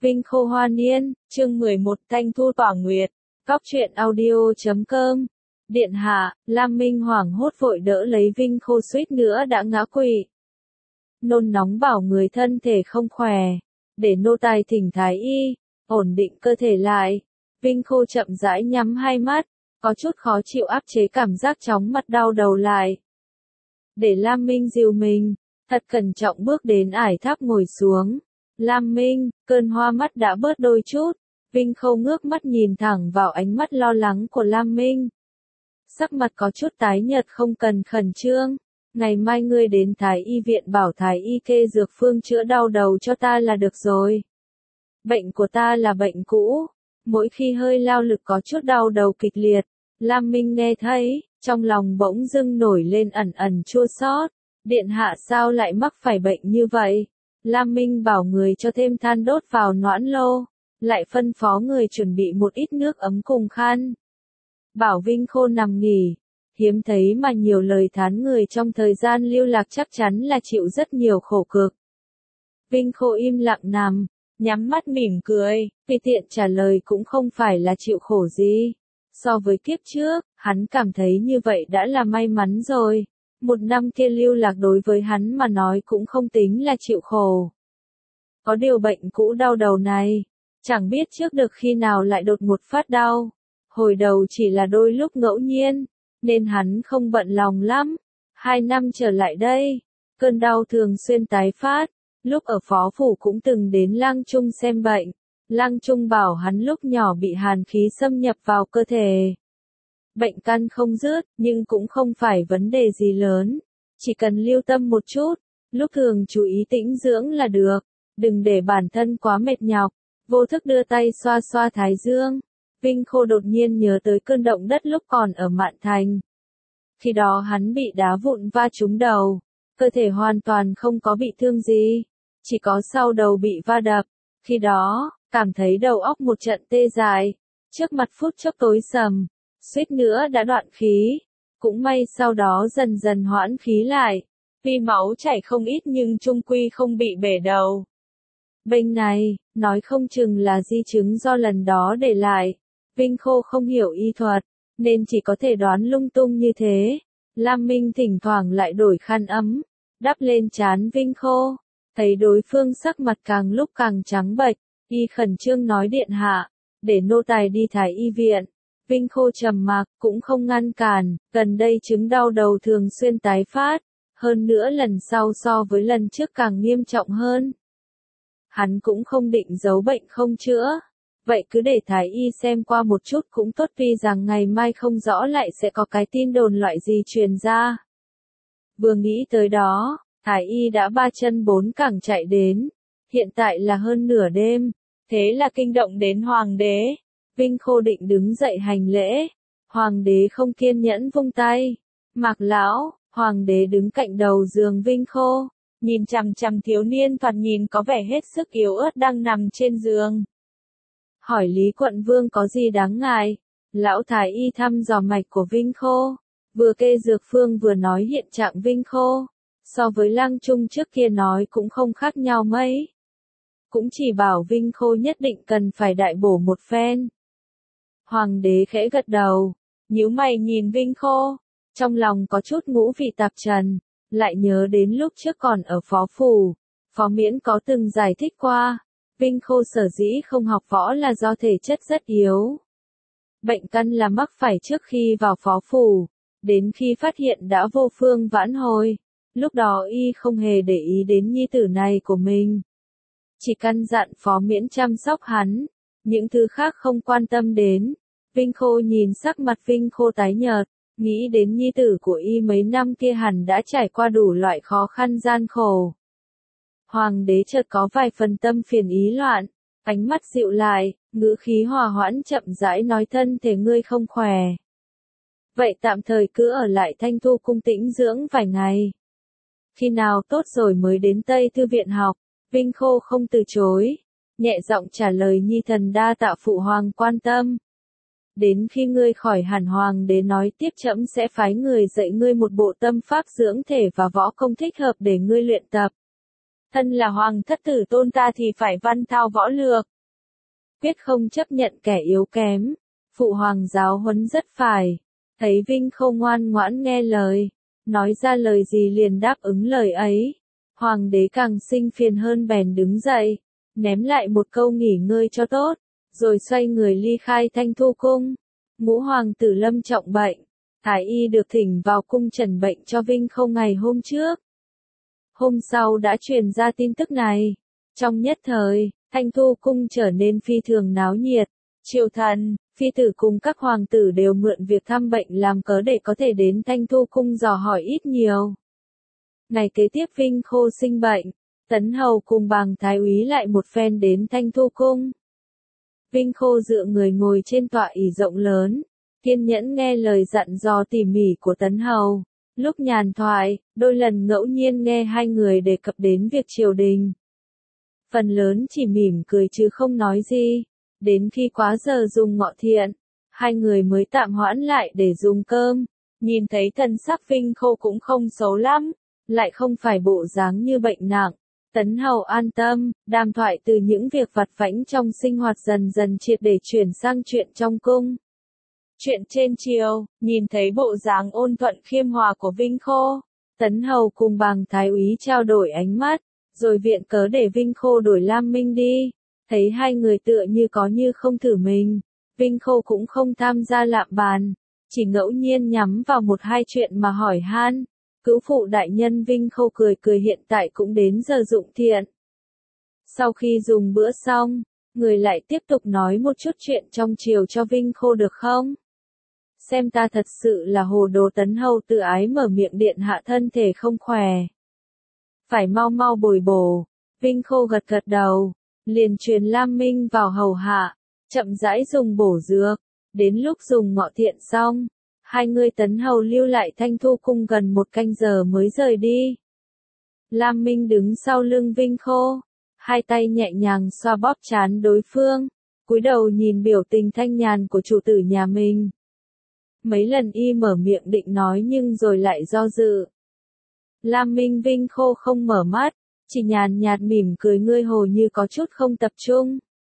Vinh Khô Hoa Niên, chương 11 Thanh Thu Tỏa Nguyệt, Cóc truyện audio.com. Điện hạ, Lam Minh hoảng hốt vội đỡ lấy Vinh Khô suýt nữa đã ngã quỵ. Nôn nóng bảo người thân thể không khỏe, để nô tài thỉnh thái y, ổn định cơ thể lại. Vinh Khô chậm rãi nhắm hai mắt, có chút khó chịu áp chế cảm giác chóng mặt đau đầu lại. Để Lam Minh dìu mình, thật cẩn trọng bước đến ải tháp ngồi xuống. Lam Minh, cơn hoa mắt đã bớt đôi chút. Vinh Khô ngước mắt nhìn thẳng vào ánh mắt lo lắng của Lam Minh. Sắc mặt có chút tái nhợt, không cần khẩn trương. Ngày mai ngươi đến Thái y viện bảo Thái y kê dược phương chữa đau đầu cho ta là được rồi. Bệnh của ta là bệnh cũ. Mỗi khi hơi lao lực có chút đau đầu kịch liệt. Lam Minh nghe thấy, trong lòng bỗng dưng nổi lên ẩn ẩn chua xót. Điện hạ sao lại mắc phải bệnh như vậy? Lam Minh bảo người cho thêm than đốt vào noãn lô, lại phân phó người chuẩn bị một ít nước ấm cùng khăn. Bảo Vinh Khô nằm nghỉ, hiếm thấy mà nhiều lời thán người trong thời gian lưu lạc chắc chắn là chịu rất nhiều khổ cực. Vinh Khô im lặng nằm, nhắm mắt mỉm cười, tùy tiện trả lời cũng không phải là chịu khổ gì. So với kiếp trước, hắn cảm thấy như vậy đã là may mắn rồi. Một năm kia lưu lạc đối với hắn mà nói cũng không tính là chịu khổ. Có điều bệnh cũ đau đầu này, chẳng biết trước được khi nào lại đột ngột phát đau. Hồi đầu chỉ là đôi lúc ngẫu nhiên, nên hắn không bận lòng lắm. 2 năm trở lại đây, cơn đau thường xuyên tái phát. Lúc ở phó phủ cũng từng đến Lang Trung xem bệnh. Lang Trung bảo hắn lúc nhỏ bị hàn khí xâm nhập vào cơ thể. Bệnh căn không dứt, nhưng cũng không phải vấn đề gì lớn. Chỉ cần lưu tâm một chút, lúc thường chú ý tĩnh dưỡng là được. Đừng để bản thân quá mệt nhọc. Vô thức đưa tay xoa xoa thái dương. Vinh Khô đột nhiên nhớ tới cơn động đất lúc còn ở Mạn Thành. Khi đó hắn bị đá vụn va trúng đầu. Cơ thể hoàn toàn không có bị thương gì. Chỉ có sau đầu bị va đập. Khi đó, cảm thấy đầu óc một trận tê dại. Trước mặt phút chốc tối sầm. Suýt nữa đã đoạn khí. Cũng may sau đó dần dần hoãn khí lại. Tuy máu chảy không ít nhưng chung quy không bị bể đầu. Bệnh này, nói không chừng là di chứng do lần đó để lại. Vinh Khô không hiểu y thuật, nên chỉ có thể đoán lung tung như thế. Lam Minh thỉnh thoảng lại đổi khăn ấm, đắp lên trán Vinh Khô. Thấy đối phương sắc mặt càng lúc càng trắng bệch, y khẩn trương nói điện hạ, để nô tài đi Thái y viện. Vinh Khô trầm mặc, cũng không ngăn cản, gần đây chứng đau đầu thường xuyên tái phát, hơn nữa lần sau so với lần trước càng nghiêm trọng hơn. Hắn cũng không định giấu bệnh không chữa, vậy cứ để Thái y xem qua một chút cũng tốt, vì rằng ngày mai không rõ lại sẽ có cái tin đồn loại gì truyền ra. Vừa nghĩ tới đó, Thái y đã 3 chân 4 cẳng chạy đến, hiện tại là hơn nửa đêm, thế là kinh động đến Hoàng đế. Vinh Khô định đứng dậy hành lễ, Hoàng đế không kiên nhẫn vung tay. Mạc lão, Hoàng đế đứng cạnh đầu giường Vinh Khô, nhìn chằm chằm thiếu niên thoạt nhìn có vẻ hết sức yếu ớt đang nằm trên giường. Hỏi Lý quận vương có gì đáng ngại? Lão thái y thăm dò mạch của Vinh Khô, vừa kê dược phương vừa nói hiện trạng Vinh Khô. So với Lang Trung trước kia nói cũng không khác nhau mấy. Cũng chỉ bảo Vinh Khô nhất định cần phải đại bổ một phen. Hoàng đế khẽ gật đầu, nhíu mày nhìn Vinh Khô, trong lòng có chút ngũ vị tạp trần, lại nhớ đến lúc trước còn ở phó phủ, Phó Miễn có từng giải thích qua, Vinh Khô sở dĩ không học võ là do thể chất rất yếu. Bệnh căn là mắc phải trước khi vào phó phủ, đến khi phát hiện đã vô phương vãn hồi, lúc đó y không hề để ý đến nhi tử này của mình. Chỉ căn dặn Phó Miễn chăm sóc hắn, những thứ khác không quan tâm đến. Vinh Khô nhìn sắc mặt Vinh Khô tái nhợt, nghĩ đến nhi tử của y mấy năm kia hẳn đã trải qua đủ loại khó khăn gian khổ. Hoàng đế chợt có vài phần tâm phiền ý loạn, ánh mắt dịu lại, ngữ khí hòa hoãn chậm rãi nói thân thể ngươi không khỏe. Vậy tạm thời cứ ở lại Thanh Thu cung tĩnh dưỡng vài ngày. Khi nào tốt rồi mới đến Tây Thư viện học. Vinh Khô không từ chối, nhẹ giọng trả lời nhi thần đa tạ phụ hoàng quan tâm. Đến khi ngươi khỏi hẳn, Hoàng đế nói tiếp, trẫm sẽ phái người dạy ngươi một bộ tâm pháp dưỡng thể và võ công thích hợp để ngươi luyện tập. Thân là hoàng thất tử tôn ta thì phải văn thao võ lược. Quyết không chấp nhận kẻ yếu kém. Phụ hoàng giáo huấn rất phải. Thấy Vinh Khâu ngoan ngoãn nghe lời. Nói ra lời gì liền đáp ứng lời ấy. Hoàng đế càng sinh phiền hơn bèn đứng dậy. Ném lại một câu nghỉ ngơi cho tốt. Rồi xoay người ly khai Thanh Thu Cung. Ngũ hoàng tử lâm trọng bệnh. Thái y được thỉnh vào cung trần bệnh cho Vinh Khâu ngày hôm trước. Hôm sau đã truyền ra tin tức này. Trong nhất thời, Thanh Thu Cung trở nên phi thường náo nhiệt. Triều thần, phi tử cùng các hoàng tử đều mượn việc thăm bệnh làm cớ để có thể đến Thanh Thu Cung dò hỏi ít nhiều. Ngày kế tiếp Vinh Khâu sinh bệnh, Tấn Hầu cùng Bàng Thái úy lại một phen đến Thanh Thu Cung. Vinh Khâu dựa người ngồi trên tọa ỷ rộng lớn, kiên nhẫn nghe lời dặn dò tỉ mỉ của Tấn Hầu. Lúc nhàn thoại, đôi lần ngẫu nhiên nghe hai người đề cập đến việc triều đình. Phần lớn chỉ mỉm cười chứ không nói gì. Đến khi quá giờ dùng ngọ thiện, hai người mới tạm hoãn lại để dùng cơm. Nhìn thấy thân sắc Vinh Khâu cũng không xấu lắm, lại không phải bộ dáng như bệnh nặng. Tấn Hầu an tâm, đàm thoại từ những việc vặt vãnh trong sinh hoạt dần dần triệt để chuyển sang chuyện trong cung. Chuyện trên triều, nhìn thấy bộ dáng ôn thuận khiêm hòa của Vinh Khâu, Tấn Hầu cùng Bàng Thái úy trao đổi ánh mắt, rồi viện cớ để Vinh Khâu đổi Lam Minh đi. Thấy hai người tựa như có như không thử mình, Vinh Khâu cũng không tham gia lạm bàn, chỉ ngẫu nhiên nhắm vào một hai chuyện mà hỏi han. Cữu phụ đại nhân Vinh Khâu cười cười hiện tại cũng đến giờ dụng thiện. Sau khi dùng bữa xong, người lại tiếp tục nói một chút chuyện trong triều cho Vinh Khâu được không? Xem ta thật sự là hồ đồ. Tấn Hầu tự ái mở miệng, điện hạ thân thể không khỏe. Phải mau mau bồi bổ. Vinh Khâu gật gật đầu, liền truyền Lam Minh vào hầu hạ, chậm rãi dùng bổ dược. Đến lúc dùng ngọ thiện xong, hai người Tấn Hầu lưu lại Thanh Thu Cung gần 1 canh giờ mới rời đi. Lam Minh đứng sau lưng Vinh Khâu, hai tay nhẹ nhàng xoa bóp trán đối phương, cúi đầu nhìn biểu tình thanh nhàn của chủ tử nhà mình. Mấy lần y mở miệng định nói nhưng rồi lại do dự. Lam Minh Vinh Khâu không mở mắt, chỉ nhàn nhạt mỉm cười, ngươi hồ như có chút không tập trung.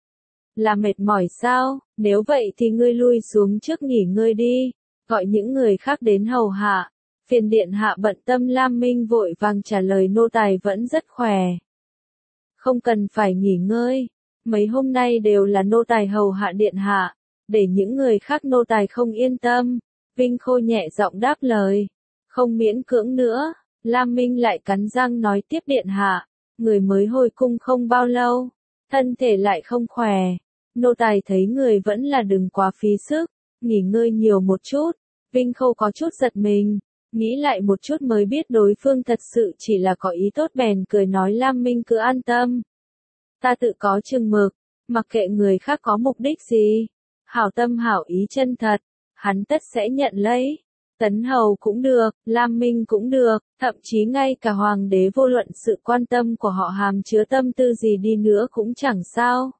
Là mệt mỏi sao? Nếu vậy thì ngươi lui xuống trước nghỉ ngơi đi, gọi những người khác đến hầu hạ. Phiền điện hạ bận tâm. Lam Minh vội vàng trả lời, nô tài vẫn rất khỏe. Không cần phải nghỉ ngơi, mấy hôm nay đều là nô tài hầu hạ điện hạ, để những người khác nô tài không yên tâm. Vinh Khâu nhẹ giọng đáp lời, không miễn cưỡng nữa. Lam Minh lại cắn răng nói tiếp, điện hạ, người mới hồi cung không bao lâu, thân thể lại không khỏe. Nô tài thấy người vẫn là đừng quá phí sức, nghỉ ngơi nhiều một chút. Vinh Khâu có chút giật mình, nghĩ lại một chút mới biết đối phương thật sự chỉ là có ý tốt, bèn cười nói, Lam Minh cứ an tâm. Ta tự có chừng mực, mặc kệ người khác có mục đích gì, hảo tâm hảo ý chân thật, hắn tất sẽ nhận lấy. Tấn Hầu cũng được, Lam Minh cũng được, thậm chí ngay cả hoàng đế vô luận sự quan tâm của họ hàm chứa tâm tư gì đi nữa cũng chẳng sao.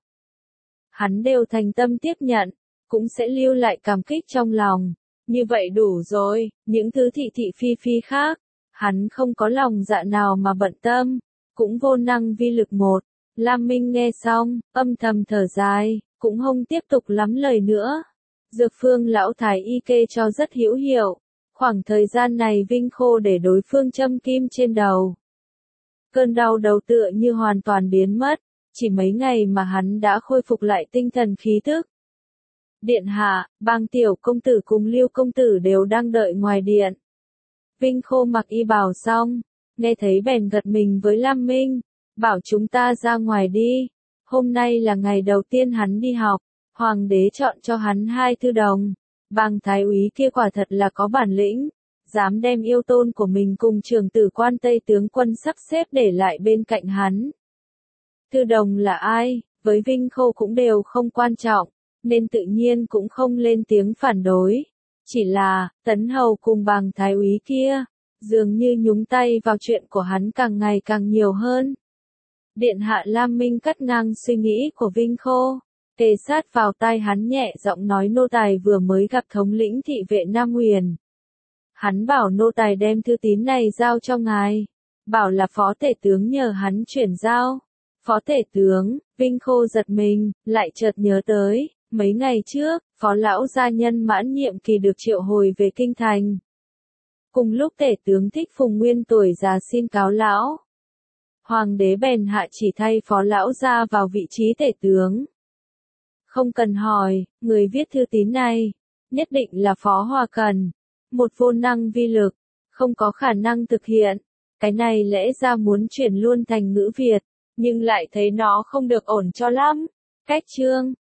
Hắn đều thành tâm tiếp nhận, cũng sẽ lưu lại cảm kích trong lòng. Như vậy đủ rồi, những thứ thị thị phi phi khác, hắn không có lòng dạ nào mà bận tâm, cũng vô năng vi lực một. Lam Minh nghe xong, âm thầm thở dài, cũng không tiếp tục lắm lời nữa. Dược phương lão thái y kê cho rất hữu hiệu. Khoảng thời gian này Vinh Khâu để đối phương châm kim trên đầu. Cơn đau đầu tựa như hoàn toàn biến mất, chỉ mấy ngày mà hắn đã khôi phục lại tinh thần khí thức. Điện hạ, Bàng tiểu công tử cùng Lưu công tử đều đang đợi ngoài điện. Vinh Khâu mặc y bào xong, nghe thấy bèn gật mình với Lam Minh, bảo chúng ta ra ngoài đi. Hôm nay là ngày đầu tiên hắn đi học, hoàng đế chọn cho hắn 2 thư đồng. Bàng Thái úy kia quả thật là có bản lĩnh, dám đem yêu tôn của mình cùng trưởng tử quan Tây tướng quân sắp xếp để lại bên cạnh hắn. Thư đồng là ai, với Vinh Khâu cũng đều không quan trọng, nên tự nhiên cũng không lên tiếng phản đối. Chỉ là, Tấn Hầu cùng Bàng Thái úy kia, dường như nhúng tay vào chuyện của hắn càng ngày càng nhiều hơn. Điện hạ. Lam Minh cắt ngang suy nghĩ của Vinh Khâu, kề sát vào tai hắn nhẹ giọng nói, nô tài vừa mới gặp thống lĩnh thị vệ Nam Huyền. Hắn bảo nô tài đem thư tín này giao cho ngài. bảo là phó tể tướng nhờ hắn chuyển giao. Phó tể tướng, Vinh Khô giật mình, lại chợt nhớ tới, mấy ngày trước, phó lão gia nhân mãn nhiệm kỳ được triệu hồi về kinh thành. Cùng lúc tể tướng Thích Phùng Nguyên tuổi già xin cáo lão. Hoàng đế bèn hạ chỉ thay phó lão gia vào vị trí tể tướng. Không cần hỏi, người viết thư tín này, nhất định là Phó Hòa Cần. Một vô năng vi lực, không có khả năng thực hiện. Cái này lẽ ra muốn chuyển luôn thành ngữ Việt, nhưng lại thấy nó không được ổn cho lắm. Cách chương,